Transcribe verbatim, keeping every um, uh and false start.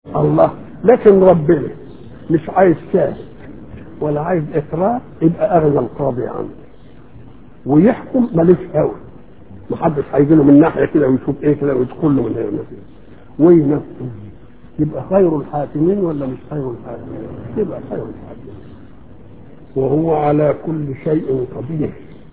الله. لكن ربنا مش عايز شاهد ولا عايز اقرار، يبقى اغنى القاضي عنه ويحكم ماليش قوي، محدش هيجي له من ناحيه كده ويشوف ايه كده ويدخل له من هنا وينفذ. يبقى خير الحاكمين ولا مش خير الحاكمين؟ يبقى خير الحاكمين. وهو على كل شيء قدير.